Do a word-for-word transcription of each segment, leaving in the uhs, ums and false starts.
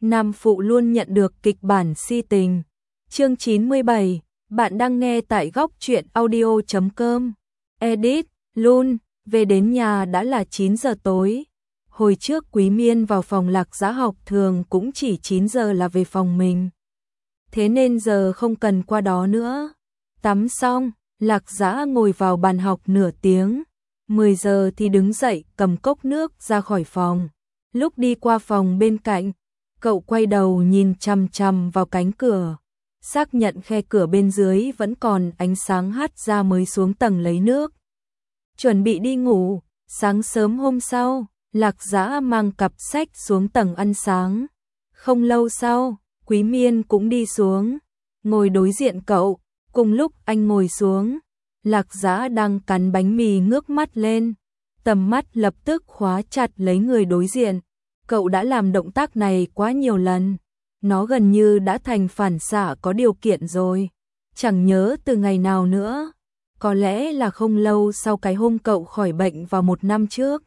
Nam phụ luôn nhận được kịch bản si tình. Chương chín mươi bảy, bạn đang nghe tại góc truyện audio chấm com. Edit, Lun, về đến nhà đã là chín giờ tối. Hồi trước Quý Miên vào phòng Lạc Dã học thường cũng chỉ chín giờ là về phòng mình. Thế nên giờ không cần qua đó nữa. Tắm xong, Lạc Dã ngồi vào bàn học nửa tiếng. mười giờ thì đứng dậy cầm cốc nước ra khỏi phòng. Lúc đi qua phòng bên cạnh, cậu quay đầu nhìn chằm chằm vào cánh cửa, xác nhận khe cửa bên dưới vẫn còn ánh sáng hắt ra mới xuống tầng lấy nước. Chuẩn bị đi ngủ. Sáng sớm hôm sau, Lạc Dã mang cặp sách xuống tầng ăn sáng. Không lâu sau, Quý Miên cũng đi xuống, ngồi đối diện cậu. Cùng lúc anh ngồi xuống, Lạc Dã đang cắn bánh mì ngước mắt lên, tầm mắt lập tức khóa chặt lấy người đối diện. Cậu đã làm động tác này quá nhiều lần, nó gần như đã thành phản xạ có điều kiện rồi. Chẳng nhớ từ ngày nào nữa, có lẽ là không lâu sau cái hôm cậu khỏi bệnh vào một năm trước.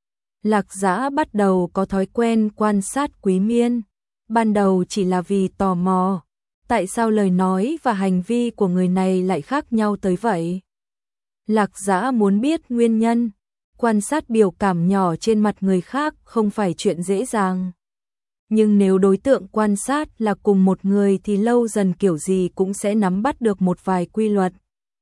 Lạc Dã bắt đầu có thói quen quan sát Quý Miên, ban đầu chỉ là vì tò mò, tại sao lời nói và hành vi của người này lại khác nhau tới vậy. Lạc Dã muốn biết nguyên nhân. Quan sát biểu cảm nhỏ trên mặt người khác không phải chuyện dễ dàng. Nhưng nếu đối tượng quan sát là cùng một người thì lâu dần kiểu gì cũng sẽ nắm bắt được một vài quy luật.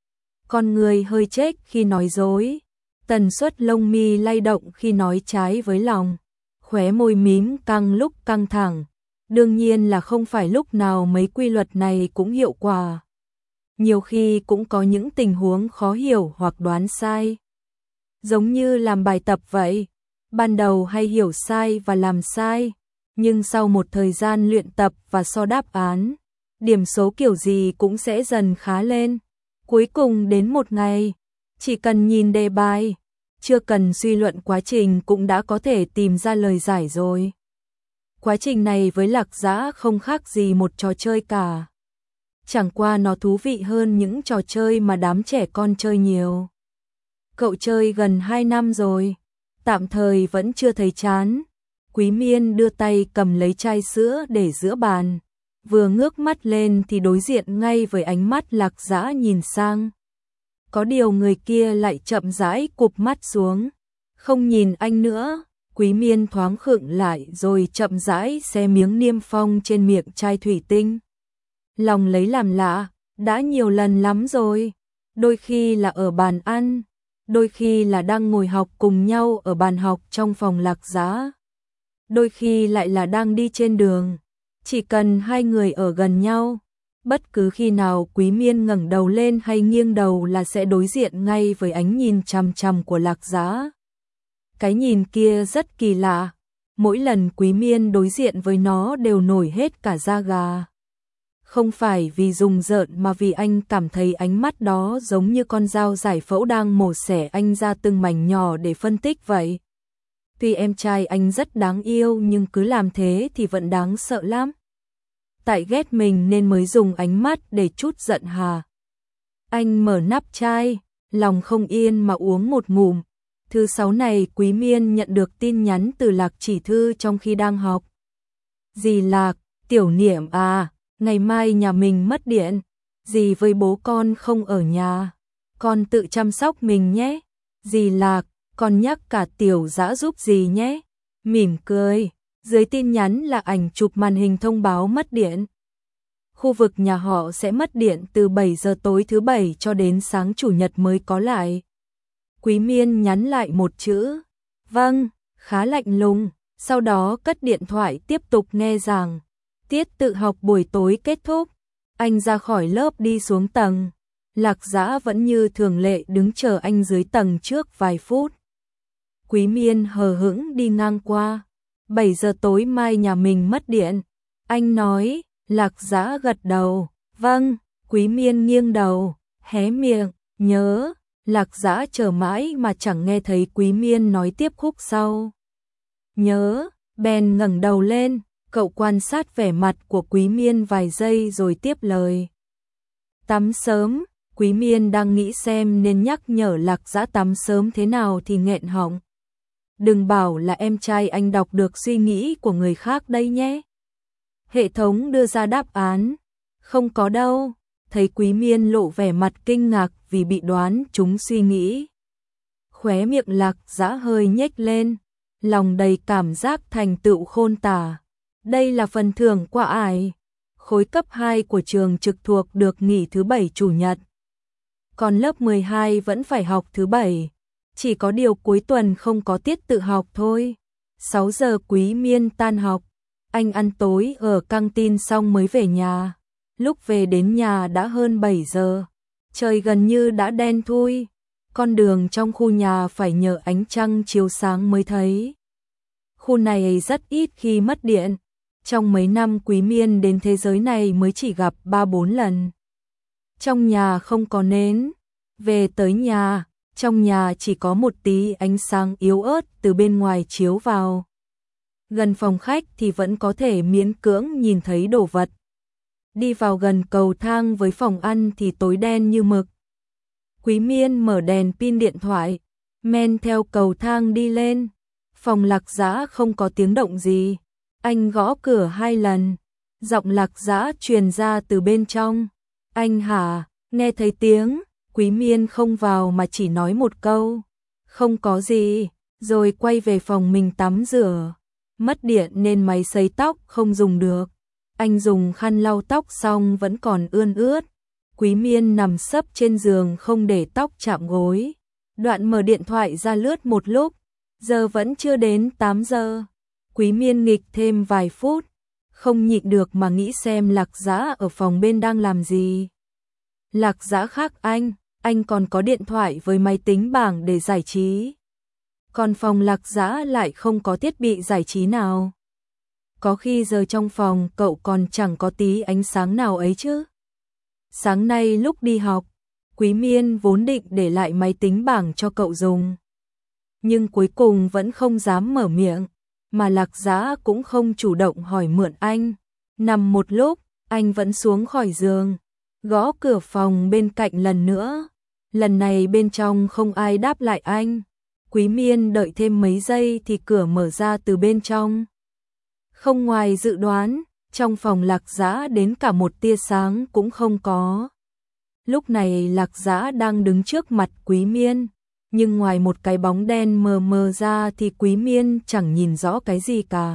Con người hơi chếch khi nói dối, tần suất lông mi lay động khi nói trái với lòng, khóe môi mím căng lúc căng thẳng. Đương nhiên là không phải lúc nào mấy quy luật này cũng hiệu quả. Nhiều khi cũng có những tình huống khó hiểu hoặc đoán sai. Giống như làm bài tập vậy, ban đầu hay hiểu sai và làm sai, nhưng sau một thời gian luyện tập và so đáp án, điểm số kiểu gì cũng sẽ dần khá lên. Cuối cùng đến một ngày, chỉ cần nhìn đề bài, chưa cần suy luận quá trình cũng đã có thể tìm ra lời giải rồi. Quá trình này với Lạc Dã không khác gì một trò chơi cả. Chẳng qua nó thú vị hơn những trò chơi mà đám trẻ con chơi nhiều. Cậu chơi gần hai năm rồi, tạm thời vẫn chưa thấy chán. Quý Miên đưa tay cầm lấy chai sữa để giữa bàn, vừa ngước mắt lên thì đối diện ngay với ánh mắt Lạc Dã nhìn sang. Có điều người kia lại chậm rãi cụp mắt xuống, không nhìn anh nữa. Quý Miên thoáng khựng lại rồi chậm rãi xé miếng niêm phong trên miệng chai thủy tinh. Lòng lấy làm lạ, đã nhiều lần lắm rồi, đôi khi là ở bàn ăn, đôi khi là đang ngồi học cùng nhau ở bàn học trong phòng Lạc Dã, đôi khi lại là đang đi trên đường. Chỉ cần hai người ở gần nhau, bất cứ khi nào Quý Miên ngẩng đầu lên hay nghiêng đầu là sẽ đối diện ngay với ánh nhìn chằm chằm của Lạc Dã. Cái nhìn kia rất kỳ lạ, mỗi lần Quý Miên đối diện với nó đều nổi hết cả da gà. Không phải vì rùng rợn mà vì anh cảm thấy ánh mắt đó giống như con dao giải phẫu đang mổ xẻ anh ra từng mảnh nhỏ để phân tích vậy. Tuy em trai anh rất đáng yêu nhưng cứ làm thế thì vẫn đáng sợ lắm. Tại ghét mình nên mới dùng ánh mắt để trút giận hà. Anh mở nắp chai, lòng không yên mà uống một ngụm. Thứ sáu này Quý Miên nhận được tin nhắn từ Lạc Chỉ Thư trong khi đang học. Dì Lạc, Tiểu Niệm à, ngày mai nhà mình mất điện, dì với bố con không ở nhà, con tự chăm sóc mình nhé. Dì Lạc, con nhắc cả Tiểu Dã giúp dì nhé. Mỉm cười, dưới tin nhắn là ảnh chụp màn hình thông báo mất điện. Khu vực nhà họ sẽ mất điện từ bảy giờ tối thứ bảy cho đến sáng chủ nhật mới có lại. Quý Miên nhắn lại một chữ, vâng, khá lạnh lùng, sau đó cất điện thoại tiếp tục nghe giảng. Tiết tự học buổi tối kết thúc, anh ra khỏi lớp đi xuống tầng. Lạc Dã vẫn như thường lệ đứng chờ anh dưới tầng trước vài phút. Quý Miên hờ hững đi ngang qua, bảy giờ tối mai nhà mình mất điện. Anh nói. Lạc Dã gật đầu, vâng. Quý Miên nghiêng đầu, hé miệng, nhớ. Lạc Dã chờ mãi mà chẳng nghe thấy Quý Miên nói tiếp khúc sau. Nhớ, bèn ngẩng đầu lên, cậu quan sát vẻ mặt của Quý Miên vài giây rồi tiếp lời. Tắm sớm, Quý Miên đang nghĩ xem nên nhắc nhở Lạc Dã tắm sớm thế nào thì nghẹn họng. Đừng bảo là em trai anh đọc được suy nghĩ của người khác đây nhé. Hệ thống đưa ra đáp án. Không có đâu. Thấy Quý Miên lộ vẻ mặt kinh ngạc vì bị đoán trúng suy nghĩ. Khóe miệng Lạc Dã hơi nhếch lên, lòng đầy cảm giác thành tựu khôn tả. Đây là phần thưởng qua ải. Khối cấp hai của trường trực thuộc được nghỉ thứ bảy chủ nhật. Còn lớp mười hai vẫn phải học thứ bảy. Chỉ có điều cuối tuần không có tiết tự học thôi. sáu giờ Quý Miên tan học. Anh ăn tối ở căng tin xong mới về nhà. Lúc về đến nhà đã hơn bảy giờ. Trời gần như đã đen thui. Con đường trong khu nhà phải nhờ ánh trăng chiếu sáng mới thấy. Khu này rất ít khi mất điện. Trong mấy năm Quý Miên đến thế giới này mới chỉ gặp ba bốn lần. Trong nhà không có nến. Về tới nhà, trong nhà chỉ có một tí ánh sáng yếu ớt từ bên ngoài chiếu vào. Gần phòng khách thì vẫn có thể miễn cưỡng nhìn thấy đồ vật. Đi vào gần cầu thang với phòng ăn thì tối đen như mực. Quý Miên mở đèn pin điện thoại, men theo cầu thang đi lên. Phòng Lạc Dã không có tiếng động gì. Anh gõ cửa hai lần. Giọng Lạc Dã truyền ra từ bên trong. Anh hả? Nghe thấy tiếng. Quý Miên không vào mà chỉ nói một câu. Không có gì. Rồi quay về phòng mình tắm rửa. Mất điện nên máy sấy tóc không dùng được. Anh dùng khăn lau tóc xong vẫn còn ươn ướt. Quý Miên nằm sấp trên giường không để tóc chạm gối. Đoạn mở điện thoại ra lướt một lúc. Giờ vẫn chưa đến tám giờ. Quý Miên nghịch thêm vài phút. Không nhịn được mà nghĩ xem Lạc Dã ở phòng bên đang làm gì. Lạc Dã khác anh. Anh còn có điện thoại với máy tính bảng để giải trí. Còn phòng Lạc Dã lại không có thiết bị giải trí nào. Có khi giờ trong phòng cậu còn chẳng có tí ánh sáng nào ấy chứ. Sáng nay lúc đi học, Quý Miên vốn định để lại máy tính bảng cho cậu dùng. Nhưng cuối cùng vẫn không dám mở miệng, mà Lạc Dã cũng không chủ động hỏi mượn anh. Nằm một lúc, anh vẫn xuống khỏi giường, gõ cửa phòng bên cạnh lần nữa. Lần này bên trong không ai đáp lại anh. Quý Miên đợi thêm mấy giây thì cửa mở ra từ bên trong. Không ngoài dự đoán, trong phòng Lạc Dã đến cả một tia sáng cũng không có. Lúc này Lạc Dã đang đứng trước mặt Quý Miên, nhưng ngoài một cái bóng đen mờ mờ ra thì Quý Miên chẳng nhìn rõ cái gì cả.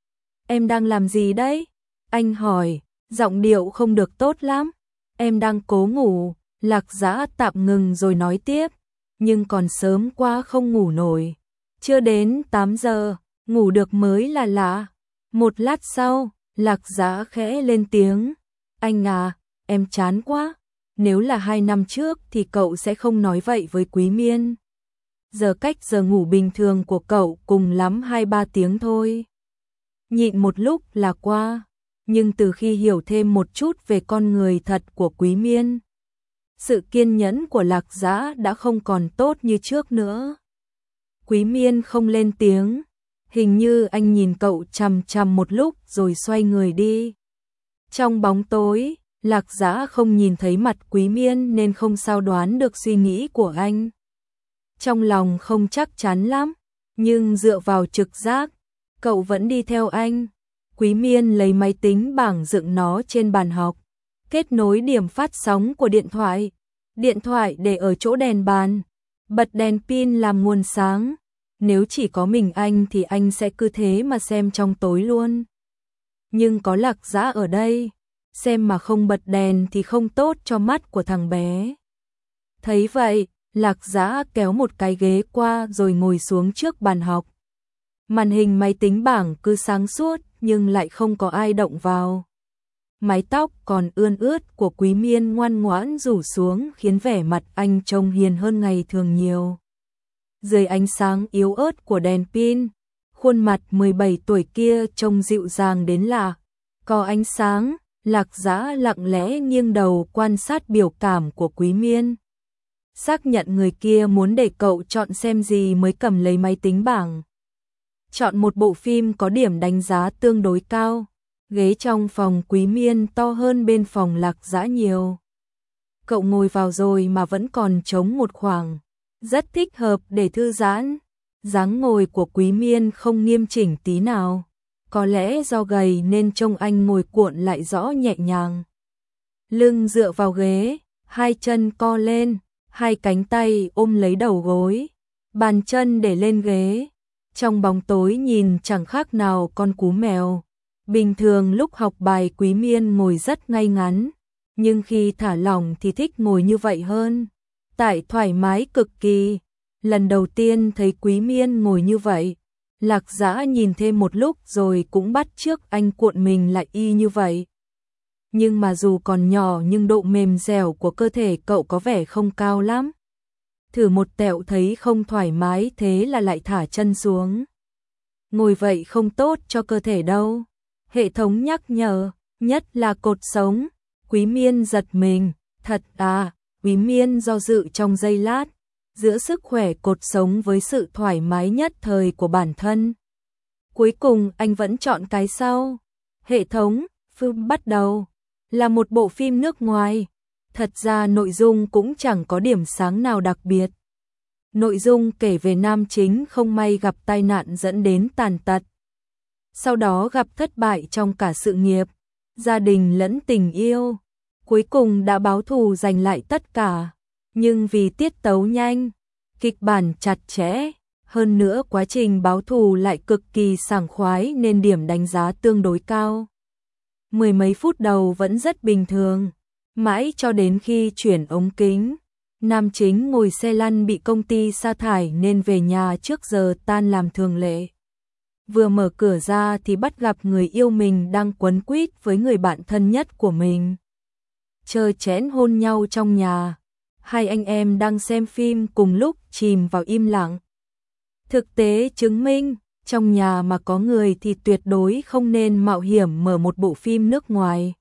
Em đang làm gì đấy? Anh hỏi, giọng điệu không được tốt lắm. Em đang cố ngủ. Lạc Dã tạm ngừng rồi nói tiếp, nhưng còn sớm quá không ngủ nổi. Chưa đến tám giờ, ngủ được mới là lạ. Một lát sau, Lạc Dã khẽ lên tiếng. Anh à, em chán quá. Nếu là hai năm trước thì cậu sẽ không nói vậy với Quý Miên. Giờ cách giờ ngủ bình thường của cậu cùng lắm hai ba tiếng thôi. Nhịn một lúc là qua. Nhưng từ khi hiểu thêm một chút về con người thật của Quý Miên, sự kiên nhẫn của Lạc Dã đã không còn tốt như trước nữa. Quý Miên không lên tiếng. Hình như anh nhìn cậu chằm chằm một lúc rồi xoay người đi. Trong bóng tối, Lạc Dã không nhìn thấy mặt Quý Miên nên không sao đoán được suy nghĩ của anh. Trong lòng không chắc chắn lắm, nhưng dựa vào trực giác, cậu vẫn đi theo anh. Quý Miên lấy máy tính bảng dựng nó trên bàn học, kết nối điểm phát sóng của điện thoại. Điện thoại để ở chỗ đèn bàn, bật đèn pin làm nguồn sáng. Nếu chỉ có mình anh thì anh sẽ cứ thế mà xem trong tối luôn. Nhưng có Lạc Dã ở đây, xem mà không bật đèn thì không tốt cho mắt của thằng bé. Thấy vậy, Lạc Dã kéo một cái ghế qua rồi ngồi xuống trước bàn học. Màn hình máy tính bảng cứ sáng suốt nhưng lại không có ai động vào. Mái tóc còn ươn ướt của Quý Miên ngoan ngoãn rủ xuống khiến vẻ mặt anh trông hiền hơn ngày thường nhiều. Dưới ánh sáng yếu ớt của đèn pin, khuôn mặt mười bảy tuổi kia trông dịu dàng đến lạ. Có ánh sáng, Lạc Dã lặng lẽ nghiêng đầu quan sát biểu cảm của Quý Miên. Xác nhận người kia muốn để cậu chọn xem gì mới cầm lấy máy tính bảng. Chọn một bộ phim có điểm đánh giá tương đối cao. Ghế trong phòng Quý Miên to hơn bên phòng Lạc Dã nhiều. Cậu ngồi vào rồi mà vẫn còn trống một khoảng. Rất thích hợp để thư giãn. Dáng ngồi của Quý Miên không nghiêm chỉnh tí nào. có lẽ do gầy nên trông anh ngồi cuộn lại rõ nhẹ nhàng. Lưng dựa vào ghế, hai chân co lên, hai cánh tay ôm lấy đầu gối, bàn chân để lên ghế. Trong bóng tối nhìn chẳng khác nào con cú mèo. Bình thường lúc học bài Quý Miên ngồi rất ngay ngắn, nhưng khi thả lỏng thì thích ngồi như vậy hơn. Tại thoải mái cực kỳ. Lần đầu tiên thấy Quý Miên ngồi như vậy, Lạc Dã nhìn thêm một lúc rồi cũng bắt chước anh cuộn mình lại y như vậy. Nhưng mà dù còn nhỏ nhưng độ mềm dẻo của cơ thể cậu có vẻ không cao lắm. Thử một tẹo thấy không thoải mái thế là lại thả chân xuống. Ngồi vậy không tốt cho cơ thể đâu. Hệ thống nhắc nhở, nhất là cột sống. Quý Miên giật mình, thật à, Quý Miên do dự trong giây lát, giữa sức khỏe cột sống với sự thoải mái nhất thời của bản thân. Cuối cùng anh vẫn chọn cái sau. Hệ thống, phim bắt đầu, là một bộ phim nước ngoài. Thật ra nội dung cũng chẳng có điểm sáng nào đặc biệt. Nội dung kể về nam chính không may gặp tai nạn dẫn đến tàn tật. Sau đó gặp thất bại trong cả sự nghiệp, gia đình lẫn tình yêu. Cuối cùng đã báo thù giành lại tất cả. Nhưng vì tiết tấu nhanh, kịch bản chặt chẽ, hơn nữa quá trình báo thù lại cực kỳ sảng khoái nên điểm đánh giá tương đối cao. Mười mấy phút đầu vẫn rất bình thường, mãi cho đến khi chuyển ống kính. Nam chính ngồi xe lăn bị công ty sa thải nên về nhà trước giờ tan làm thường lệ. Vừa mở cửa ra thì bắt gặp người yêu mình đang quấn quýt với người bạn thân nhất của mình. Chờ chén hôn nhau trong nhà. Hai anh em đang xem phim cùng lúc chìm vào im lặng. Thực tế chứng minh, trong nhà mà có người thì tuyệt đối không nên mạo hiểm mở một bộ phim nước ngoài.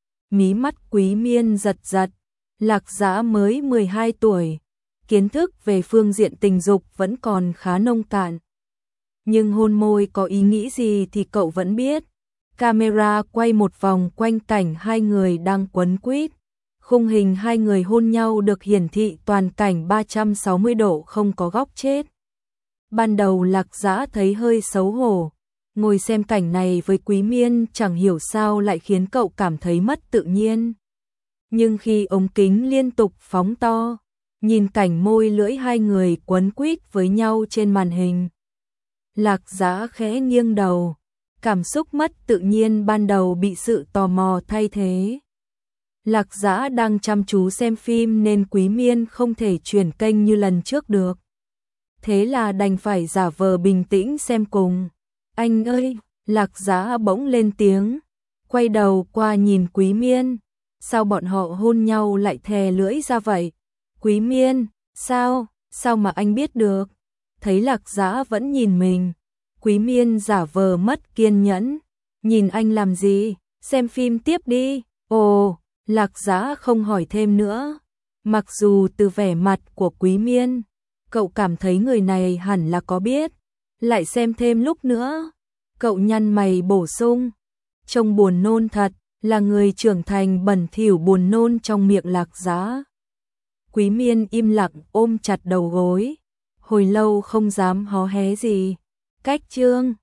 Mí mắt Quý Miên giật giật. Lạc Dã mới mười hai tuổi, kiến thức về phương diện tình dục vẫn còn khá nông cạn. Nhưng hôn môi có ý nghĩ gì thì cậu vẫn biết. Camera quay một vòng quanh cảnh hai người đang quấn quýt. Khung hình hai người hôn nhau được hiển thị toàn cảnh ba trăm sáu mươi độ không có góc chết. Ban đầu Lạc Dã thấy hơi xấu hổ. Ngồi xem cảnh này với Quý Miên chẳng hiểu sao lại khiến cậu cảm thấy mất tự nhiên. Nhưng khi ống kính liên tục phóng to, nhìn cảnh môi lưỡi hai người quấn quýt với nhau trên màn hình, Lạc Dã khẽ nghiêng đầu, cảm xúc mất tự nhiên ban đầu bị sự tò mò thay thế. Lạc Dã đang chăm chú xem phim nên Quý Miên không thể chuyển kênh như lần trước được. Thế là đành phải giả vờ bình tĩnh xem cùng. Anh ơi, Lạc Dã bỗng lên tiếng, quay đầu qua nhìn Quý Miên. Sao bọn họ hôn nhau lại thè lưỡi ra vậy? Quý Miên, sao, sao mà anh biết được? Thấy Lạc Dã vẫn nhìn mình, Quý Miên giả vờ mất kiên nhẫn. Nhìn anh làm gì? Xem phim tiếp đi. Ồ, Lạc Dã không hỏi thêm nữa. Mặc dù từ vẻ mặt của Quý Miên, cậu cảm thấy người này hẳn là có biết. Lại xem thêm lúc nữa. Cậu nhăn mày bổ sung. Trông buồn nôn thật. Là người trưởng thành bẩn thỉu buồn nôn trong miệng Lạc Dã. Quý Miên im lặng ôm chặt đầu gối, hồi lâu không dám hó hé gì. Cách chương